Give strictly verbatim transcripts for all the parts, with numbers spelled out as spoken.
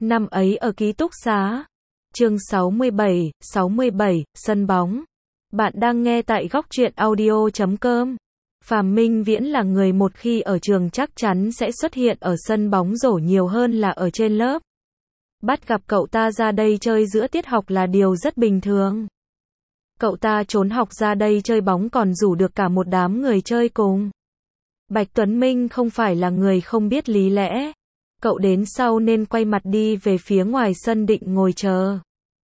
Năm ấy ở ký túc xá. Chương sáu mươi bảy, sáu mươi bảy, sân bóng. Bạn đang nghe tại góc truyện audio chấm com. Phàm Minh Viễn là người một khi ở trường chắc chắn sẽ xuất hiện ở sân bóng rổ nhiều hơn là ở trên lớp. Bắt gặp cậu ta ra đây chơi giữa tiết học là điều rất bình thường. Cậu ta trốn học ra đây chơi bóng còn rủ được cả một đám người chơi cùng. Bạch Tuấn Minh không phải là người không biết lý lẽ. Cậu đến sau nên quay mặt đi về phía ngoài sân định ngồi chờ.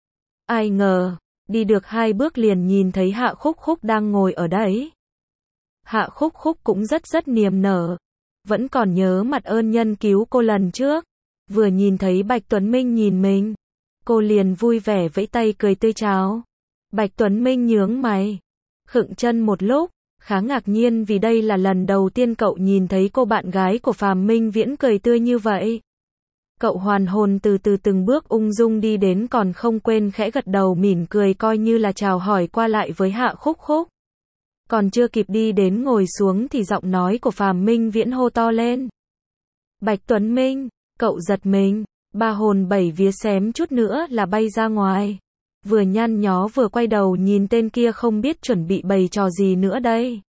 Ai ngờ, đi được hai bước liền nhìn thấy Hạ Khúc Khúc đang ngồi ở đấy. Hạ Khúc Khúc cũng rất rất niềm nở. Vẫn còn nhớ mặt ơn nhân cứu cô lần trước. Vừa nhìn thấy Bạch Tuấn Minh nhìn mình, cô liền vui vẻ vẫy tay cười tươi chào. Bạch Tuấn Minh nhướng mày, khựng chân một lúc, khá ngạc nhiên vì đây là lần đầu tiên cậu nhìn thấy cô bạn gái của Phàm Minh Viễn cười tươi như vậy. Cậu hoàn hồn từ từ từng bước ung dung đi đến còn không quên khẽ gật đầu mỉm cười coi như là chào hỏi qua lại với Hạ Khúc Khúc. Còn chưa kịp đi đến ngồi xuống thì giọng nói của Phàm Minh Viễn hô to lên. Bạch Tuấn Minh, cậu giật mình, ba hồn bảy vía xém chút nữa là bay ra ngoài. Vừa nhăn nhó vừa quay đầu nhìn tên kia không biết chuẩn bị bày trò gì nữa đây.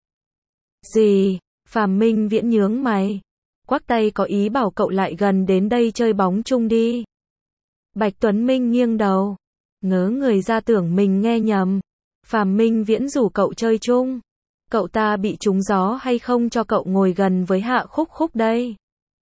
Gì? Phàm Minh Viễn nhướng mày, quắc tay có ý bảo cậu lại gần đến đây chơi bóng chung đi. Bạch Tuấn Minh nghiêng đầu, ngớ người ra tưởng mình nghe nhầm. Phàm Minh Viễn rủ cậu chơi chung. Cậu ta bị trúng gió hay không cho cậu ngồi gần với Hạ Khúc Khúc đây?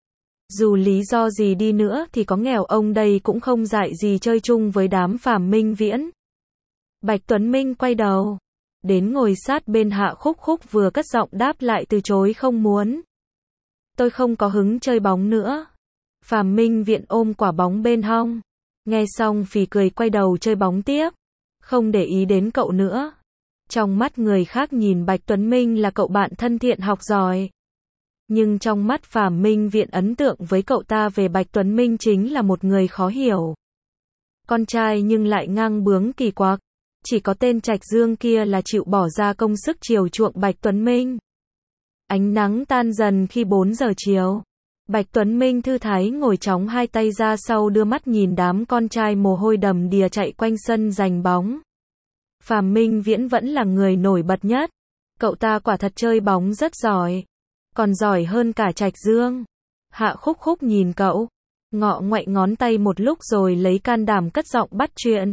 Dù lý do gì đi nữa thì có nghèo ông đây cũng không dại gì chơi chung với đám Phàm Minh Viễn. Bạch Tuấn Minh quay đầu, đến ngồi sát bên Hạ Khúc Khúc vừa cất giọng đáp lại từ chối không muốn. Tôi không có hứng chơi bóng nữa. Phàm Minh Viễn ôm quả bóng bên hông. Nghe xong phì cười quay đầu chơi bóng tiếp. Không để ý đến cậu nữa. Trong mắt người khác nhìn Bạch Tuấn Minh là cậu bạn thân thiện học giỏi. Nhưng trong mắt Phàm Minh Viễn ấn tượng với cậu ta về Bạch Tuấn Minh chính là một người khó hiểu. Con trai nhưng lại ngang bướng kỳ quặc. Chỉ có tên Trạch Dương kia là chịu bỏ ra công sức chiều chuộng Bạch Tuấn Minh. Ánh nắng tan dần khi bốn giờ chiều. Bạch Tuấn Minh thư thái ngồi chóng hai tay ra sau đưa mắt nhìn đám con trai mồ hôi đầm đìa chạy quanh sân giành bóng. Phàm Minh Viễn vẫn là người nổi bật nhất. Cậu ta quả thật chơi bóng rất giỏi. Còn giỏi hơn cả Trạch Dương. Hạ Khúc Khúc nhìn cậu, ngọ ngoại ngón tay một lúc rồi lấy can đảm cất giọng bắt chuyện.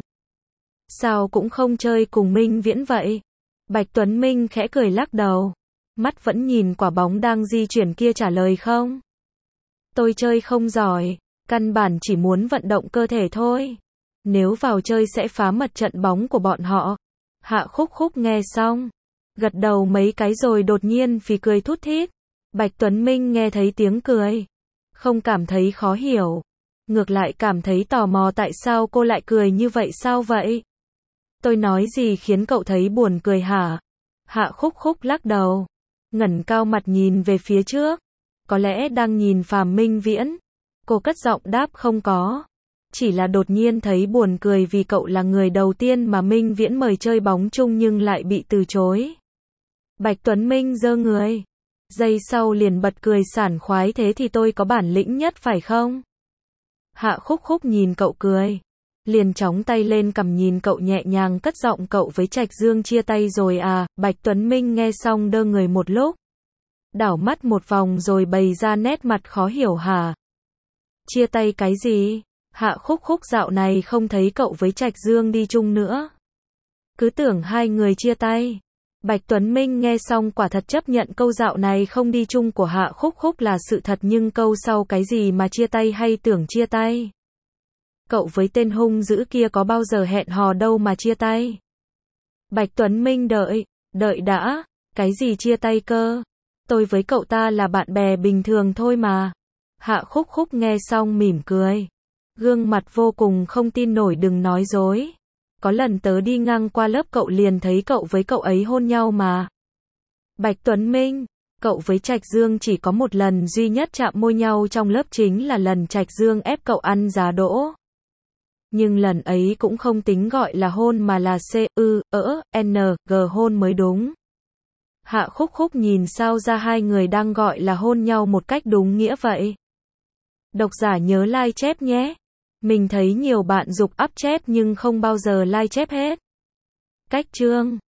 Sao cũng không chơi cùng Minh Viễn vậy? Bạch Tuấn Minh khẽ cười lắc đầu. Mắt vẫn nhìn quả bóng đang di chuyển kia trả lời không. Tôi chơi không giỏi, căn bản chỉ muốn vận động cơ thể thôi. Nếu vào chơi sẽ phá mật trận bóng của bọn họ. Hạ Khúc Khúc nghe xong, gật đầu mấy cái rồi đột nhiên phì cười thút thít. Bạch Tuấn Minh nghe thấy tiếng cười, không cảm thấy khó hiểu, ngược lại cảm thấy tò mò tại sao cô lại cười như vậy sao vậy? Tôi nói gì khiến cậu thấy buồn cười hả? Hạ Khúc Khúc lắc đầu, ngẩng cao mặt nhìn về phía trước, có lẽ đang nhìn Phàm Minh Viễn. Cô cất giọng đáp không có, chỉ là đột nhiên thấy buồn cười vì cậu là người đầu tiên mà Minh Viễn mời chơi bóng chung nhưng lại bị từ chối. Bạch Tuấn Minh giơ người, giây sau liền bật cười sảng khoái thế thì tôi có bản lĩnh nhất phải không? Hạ Khúc Khúc nhìn cậu cười, liền chóng tay lên cầm nhìn cậu nhẹ nhàng cất giọng cậu với Trạch Dương chia tay rồi à? Bạch Tuấn Minh nghe xong đơ người một lúc, đảo mắt một vòng rồi bày ra nét mặt khó hiểu hả? Chia tay cái gì? Hạ Khúc Khúc dạo này không thấy cậu với Trạch Dương đi chung nữa. Cứ tưởng hai người chia tay. Bạch Tuấn Minh nghe xong quả thật chấp nhận câu dạo này không đi chung của Hạ Khúc Khúc là sự thật nhưng câu sau cái gì mà chia tay hay tưởng chia tay. Cậu với tên hung dữ kia có bao giờ hẹn hò đâu mà chia tay. Bạch Tuấn Minh đợi, đợi đã, cái gì chia tay cơ? Tôi với cậu ta là bạn bè bình thường thôi mà. Hạ Khúc Khúc nghe xong mỉm cười, gương mặt vô cùng không tin nổi đừng nói dối. Có lần tớ đi ngang qua lớp cậu liền thấy cậu với cậu ấy hôn nhau mà. Bạch Tuấn Minh, cậu với Trạch Dương chỉ có một lần duy nhất chạm môi nhau trong lớp chính là lần Trạch Dương ép cậu ăn giá đỗ. Nhưng lần ấy cũng không tính gọi là hôn mà là C, U, ỡ, N, G hôn mới đúng. Hạ Khúc Khúc nhìn sao ra hai người đang gọi là hôn nhau một cách đúng nghĩa vậy. Độc giả nhớ like chép nhé. Mình thấy nhiều bạn giục up chép nhưng không bao giờ like chép hết. Cách chương